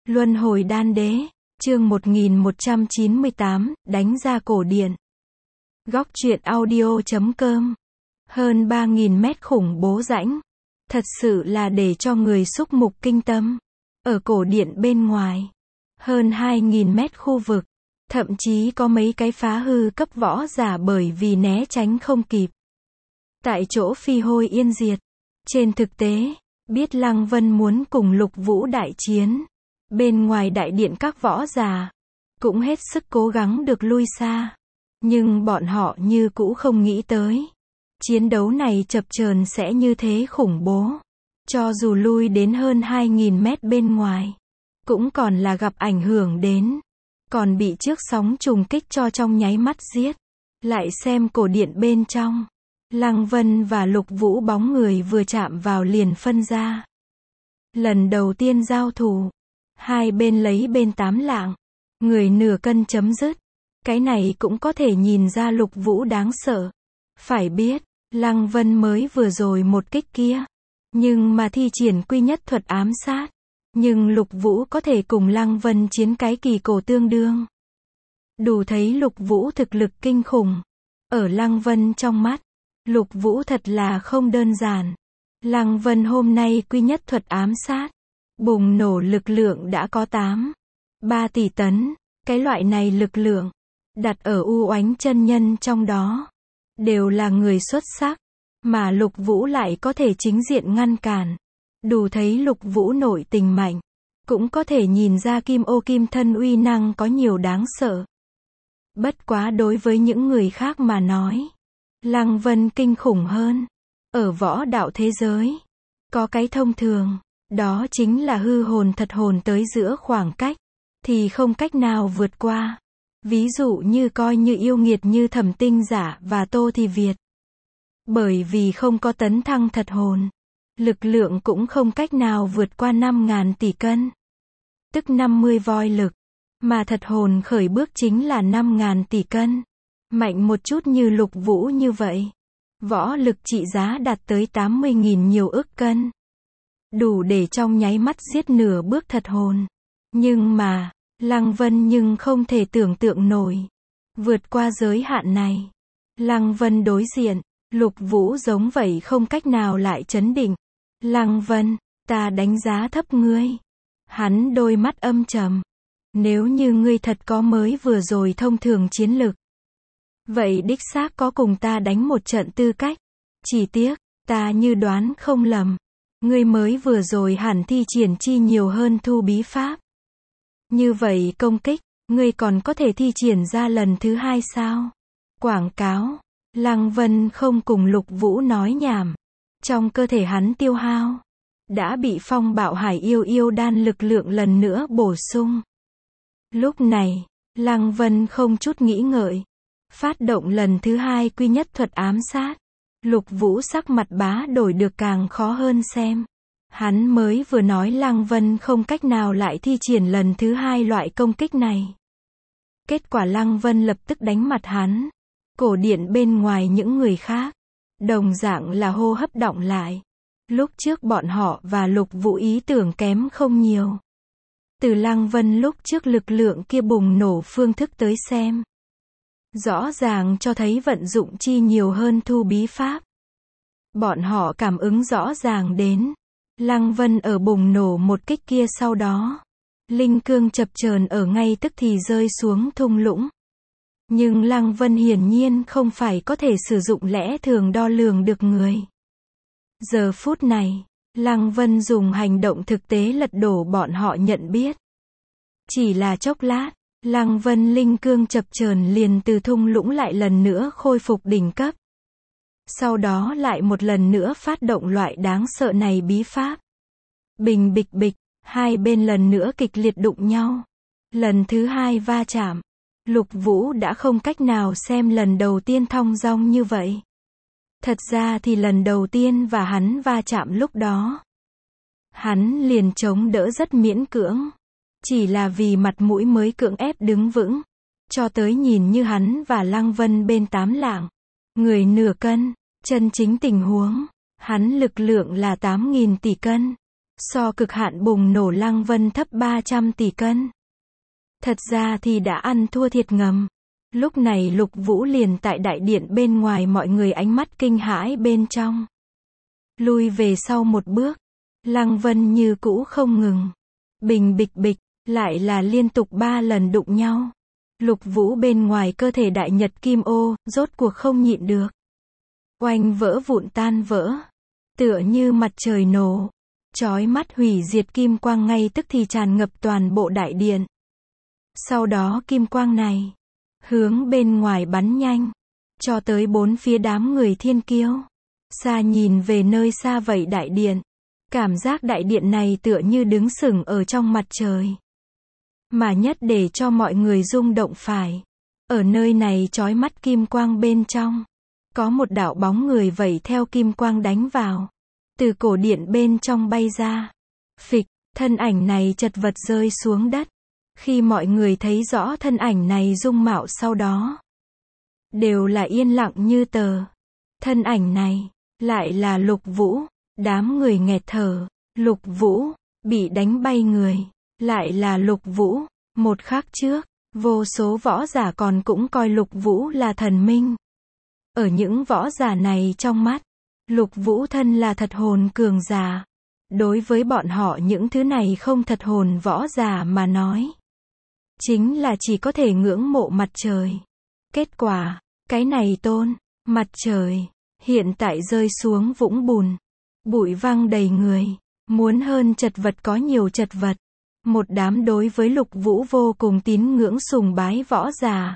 Luân hồi đan đế, chương 1198, đánh ra cổ điện. Góc truyện audio.com. Hơn 3.000 mét khủng bố rãnh. Thật sự là để cho người xúc mục kinh tâm. Ở cổ điện bên ngoài. Hơn 2.000 mét khu vực. Thậm chí có mấy cái phá hư cấp võ giả bởi vì né tránh không kịp. Tại chỗ phi hôi yên diệt. Trên thực tế, biết Lăng Vân muốn cùng Lục Vũ đại chiến. Bên ngoài đại điện các võ giả cũng hết sức cố gắng được lui xa. Nhưng bọn họ như cũ không nghĩ tới. Chiến đấu này chập chờn sẽ như thế khủng bố. Cho dù lui đến hơn 2.000 mét bên ngoài, cũng còn là gặp ảnh hưởng đến. Còn bị trước sóng trùng kích cho trong nháy mắt giết. Lại xem cổ điện bên trong. Lăng Vân và Lục Vũ bóng người vừa chạm vào liền phân ra. Lần đầu tiên giao thủ. Hai bên lấy bên 8 lạng. Người nửa cân chấm dứt. Cái này cũng có thể nhìn ra Lục Vũ đáng sợ. Phải biết, Lăng Vân mới vừa rồi một kích kia. Nhưng mà thi triển quy nhất thuật ám sát. Nhưng Lục Vũ có thể cùng Lăng Vân chiến cái kỳ cổ tương đương. Đủ thấy Lục Vũ thực lực kinh khủng. Ở Lăng Vân trong mắt, Lục Vũ thật là không đơn giản. Lăng Vân hôm nay quy nhất thuật ám sát. Bùng nổ lực lượng đã có 3 tỷ tấn. Cái loại này lực lượng, đặt ở U Oánh chân nhân trong đó, đều là người xuất sắc. Mà Lục Vũ lại có thể chính diện ngăn cản. Đủ thấy Lục Vũ nội tình mạnh. Cũng có thể nhìn ra Kim Ô Kim Thân uy năng có nhiều đáng sợ. Bất quá đối với những người khác mà nói, Lăng Vân kinh khủng hơn. Ở võ đạo thế giới, có cái thông thường, đó chính là hư hồn thật hồn tới giữa khoảng cách, thì không cách nào vượt qua. Ví dụ như coi như yêu nghiệt như Thẩm Tinh Giả và Tô Thì Việt. Bởi vì không có tấn thăng thật hồn, lực lượng cũng không cách nào vượt qua 5.000 tỷ cân. Tức 50 voi lực. Mà thật hồn khởi bước chính là 5.000 tỷ cân. Mạnh một chút như Lục Vũ như vậy. Võ lực trị giá đạt tới 80.000 nhiều ức cân. Đủ để trong nháy mắt giết nửa bước thật hồn. Nhưng mà, Lăng Vân nhưng không thể tưởng tượng nổi. Vượt qua giới hạn này. Lăng Vân đối diện, Lục Vũ giống vậy không cách nào lại chấn định. Lăng Vân, ta đánh giá thấp ngươi. Hắn đôi mắt âm trầm. Nếu như ngươi thật có mới vừa rồi thông thường chiến lực, vậy đích xác có cùng ta đánh một trận tư cách. Chỉ tiếc, ta như đoán không lầm. Ngươi mới vừa rồi hẳn thi triển chi nhiều hơn thu bí pháp. Như vậy công kích, ngươi còn có thể thi triển ra lần thứ hai sao? Quảng cáo. Lăng Vân không cùng Lục Vũ nói nhảm. Trong cơ thể hắn tiêu hao, đã bị phong bạo hải yêu đan lực lượng lần nữa bổ sung. Lúc này, Lăng Vân không chút nghĩ ngợi. Phát động lần thứ hai quy nhất thuật ám sát. Lục Vũ sắc mặt bá đổi được càng khó hơn xem. Hắn mới vừa nói Lăng Vân không cách nào lại thi triển lần thứ hai loại công kích này. Kết quả Lăng Vân lập tức đánh mặt hắn. Cổ điện bên ngoài những người khác, đồng dạng là hô hấp đọng lại. Lúc trước bọn họ và Lục Vũ ý tưởng kém không nhiều. Từ Lăng Vân lúc trước lực lượng kia bùng nổ phương thức tới xem, rõ ràng cho thấy vận dụng chi nhiều hơn thu bí pháp. Bọn họ cảm ứng rõ ràng đến. Lăng Vân ở bùng nổ một kích kia sau đó. Linh cương chập chờn ở ngay tức thì rơi xuống thung lũng. Nhưng Lăng Vân hiển nhiên không phải có thể sử dụng lẽ thường đo lường được người. Giờ phút này, Lăng Vân dùng hành động thực tế lật đổ bọn họ nhận biết. Chỉ là chốc lát, Lăng Vân linh cương chập chờn liền từ thung lũng lại lần nữa khôi phục đỉnh cấp. Sau đó lại một lần nữa phát động loại đáng sợ này bí pháp. Bình bịch bịch, hai bên lần nữa kịch liệt đụng nhau. Lần thứ hai va chạm. Lục Vũ đã không cách nào xem lần đầu tiên thong dong như vậy. Thật ra thì lần đầu tiên và hắn va chạm lúc đó, hắn liền chống đỡ rất miễn cưỡng. Chỉ là vì mặt mũi mới cưỡng ép đứng vững. Cho tới nhìn như hắn và Lăng Vân bên 8 lạng. Người nửa cân, chân chính tình huống, hắn lực lượng là 8.000 tỷ cân. So cực hạn bùng nổ Lăng Vân thấp 300 tỷ cân. Thật ra thì đã ăn thua thiệt ngầm. Lúc này Lục Vũ liền tại đại điện bên ngoài, mọi người ánh mắt kinh hãi bên trong. Lui về sau một bước. Lăng Vân như cũ không ngừng. Bình bịch bịch, lại là liên tục 3 lần đụng nhau. Lục Vũ bên ngoài cơ thể đại nhật kim ô, rốt cuộc không nhịn được. Oanh vỡ vụn tan vỡ. Tựa như mặt trời nổ. Chói mắt hủy diệt kim quang ngay tức thì tràn ngập toàn bộ đại điện. Sau đó kim quang này hướng bên ngoài bắn nhanh, cho tới 4 phía đám người thiên kiêu. Xa nhìn về nơi xa vậy đại điện, cảm giác đại điện này tựa như đứng sừng ở trong mặt trời. Mà nhất để cho mọi người rung động phải, ở nơi này chói mắt kim quang bên trong, có một đạo bóng người vẩy theo kim quang đánh vào, từ cổ điện bên trong bay ra. Phịch, thân ảnh này chật vật rơi xuống đất. Khi mọi người thấy rõ thân ảnh này dung mạo sau đó, đều là yên lặng như tờ. Thân ảnh này, lại là Lục Vũ. Đám người nghẹt thở. Lục Vũ, bị đánh bay người, lại là Lục Vũ. Một khắc trước, vô số võ giả còn cũng coi Lục Vũ là thần minh. Ở những võ giả này trong mắt, Lục Vũ thân là thật hồn cường giả. Đối với bọn họ những thứ này không thật hồn võ giả mà nói, chính là chỉ có thể ngưỡng mộ mặt trời. Kết quả, cái này tôn, mặt trời, hiện tại rơi xuống vũng bùn. Bụi văng đầy người, muốn hơn chật vật có nhiều chật vật. Một đám đối với Lục Vũ vô cùng tín ngưỡng sùng bái võ giả.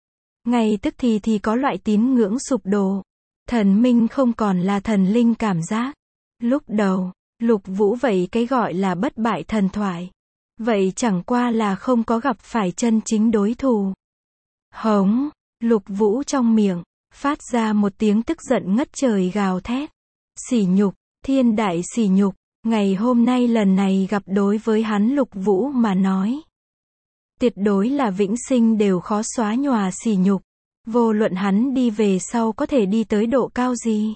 Ngay tức thì có loại tín ngưỡng sụp đổ. Thần minh không còn là thần linh cảm giác. Lúc đầu, Lục Vũ vậy cái gọi là bất bại thần thoại. Vậy chẳng qua là không có gặp phải chân chính đối thủ. Hống, Lục Vũ trong miệng, phát ra một tiếng tức giận ngất trời gào thét. Sỉ nhục, thiên đại sỉ nhục, ngày hôm nay lần này gặp đối với hắn Lục Vũ mà nói. Tuyệt đối là vĩnh sinh đều khó xóa nhòa sỉ nhục. Vô luận hắn đi về sau có thể đi tới độ cao gì,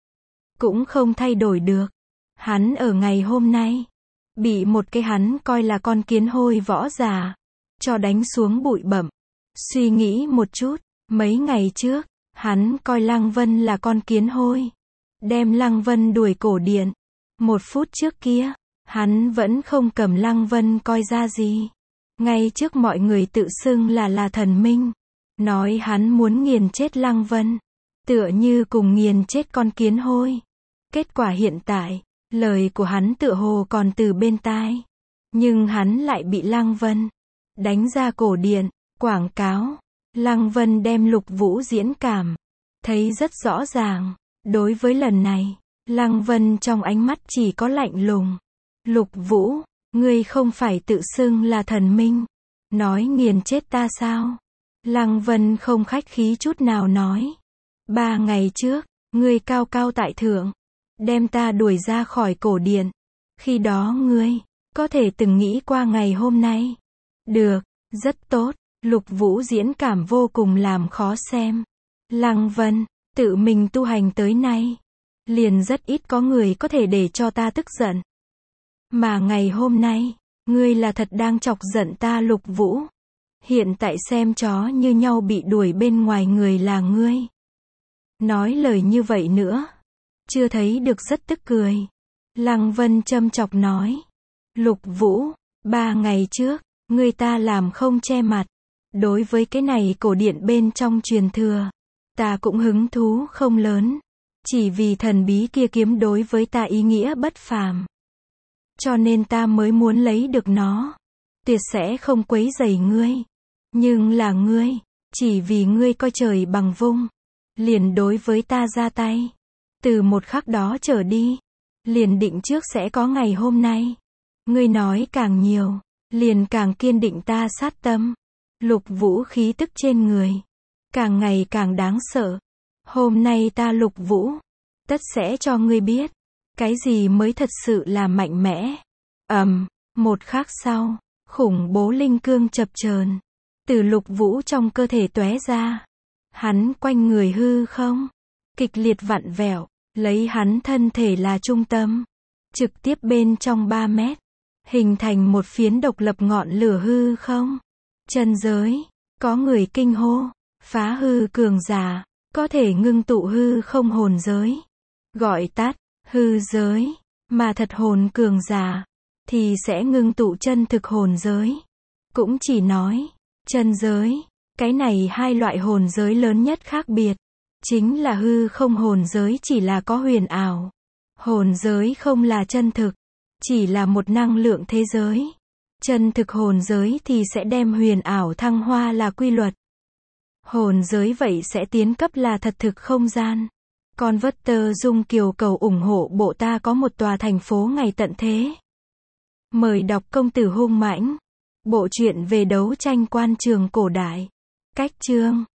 cũng không thay đổi được. Hắn ở ngày hôm nay, bị một cái hắn coi là con kiến hôi võ giả, cho đánh xuống bụi bặm. Suy nghĩ một chút, mấy ngày trước, hắn coi Lăng Vân là con kiến hôi, đem Lăng Vân đuổi cổ điện. 1 phút trước kia, hắn vẫn không cầm Lăng Vân coi ra gì. Ngay trước mọi người tự xưng là thần minh, nói hắn muốn nghiền chết Lăng Vân, tựa như cùng nghiền chết con kiến hôi. Kết quả hiện tại, lời của hắn tựa hồ còn từ bên tai, nhưng hắn lại bị Lăng Vân đánh ra cổ điện, quảng cáo. Lăng Vân đem Lục Vũ diễn cảm, thấy rất rõ ràng. Đối với lần này, Lăng Vân trong ánh mắt chỉ có lạnh lùng. Lục Vũ, ngươi không phải tự xưng là thần minh, nói nghiền chết ta sao? Lăng Vân không khách khí chút nào nói. 3 ngày trước, ngươi cao cao tại thượng, đem ta đuổi ra khỏi cổ điện. Khi đó ngươi, có thể từng nghĩ qua ngày hôm nay. Được, rất tốt. Lục Vũ diễn cảm vô cùng làm khó xem. Lăng Vân, tự mình tu hành tới nay, liền rất ít có người có thể để cho ta tức giận. Mà ngày hôm nay, ngươi là thật đang chọc giận ta Lục Vũ. Hiện tại xem chó như nhau bị đuổi bên ngoài người là ngươi. Nói lời như vậy nữa, chưa thấy được rất tức cười. Lăng Vân châm chọc nói. Lục Vũ, 3 ngày trước, ngươi ta làm không che mặt. Đối với cái này cổ điện bên trong truyền thừa, ta cũng hứng thú không lớn. Chỉ vì thần bí kia kiếm đối với ta ý nghĩa bất phàm, cho nên ta mới muốn lấy được nó. Tuyệt sẽ không quấy rầy ngươi. Nhưng là ngươi, chỉ vì ngươi coi trời bằng vung, liền đối với ta ra tay. Từ một khắc đó trở đi, liền định trước sẽ có ngày hôm nay. Ngươi nói càng nhiều, liền càng kiên định ta sát tâm. Lục Vũ khí tức trên người, càng ngày càng đáng sợ. Hôm nay ta Lục Vũ, tất sẽ cho ngươi biết, cái gì mới thật sự là mạnh mẽ. Một khắc sau, khủng bố linh cương chập chờn từ Lục Vũ trong cơ thể tóe ra. Hắn quanh người hư không kịch liệt vặn vẹo, lấy hắn thân thể là trung tâm. trực tiếp bên trong 3 mét, hình thành một phiến độc lập ngọn lửa hư không. Chân giới, có người kinh hô, phá hư cường giả, có thể ngưng tụ hư không hồn giới. Gọi tắt, hư giới, mà thật hồn cường giả, thì sẽ ngưng tụ chân thực hồn giới. Cũng chỉ nói, chân giới, cái này hai loại hồn giới lớn nhất khác biệt. Chính là hư không hồn giới chỉ là có huyền ảo. Hồn giới không là chân thực, chỉ là một năng lượng thế giới. Chân thực hồn giới thì sẽ đem huyền ảo thăng hoa là quy luật. Hồn giới vậy sẽ tiến cấp là thật thực không gian. Converter Dung Kiều cầu ủng hộ bộ ta có một tòa thành phố ngày tận thế. Mời đọc Công tử hung mãnh. Bộ truyện về đấu tranh quan trường cổ đại. Cách chương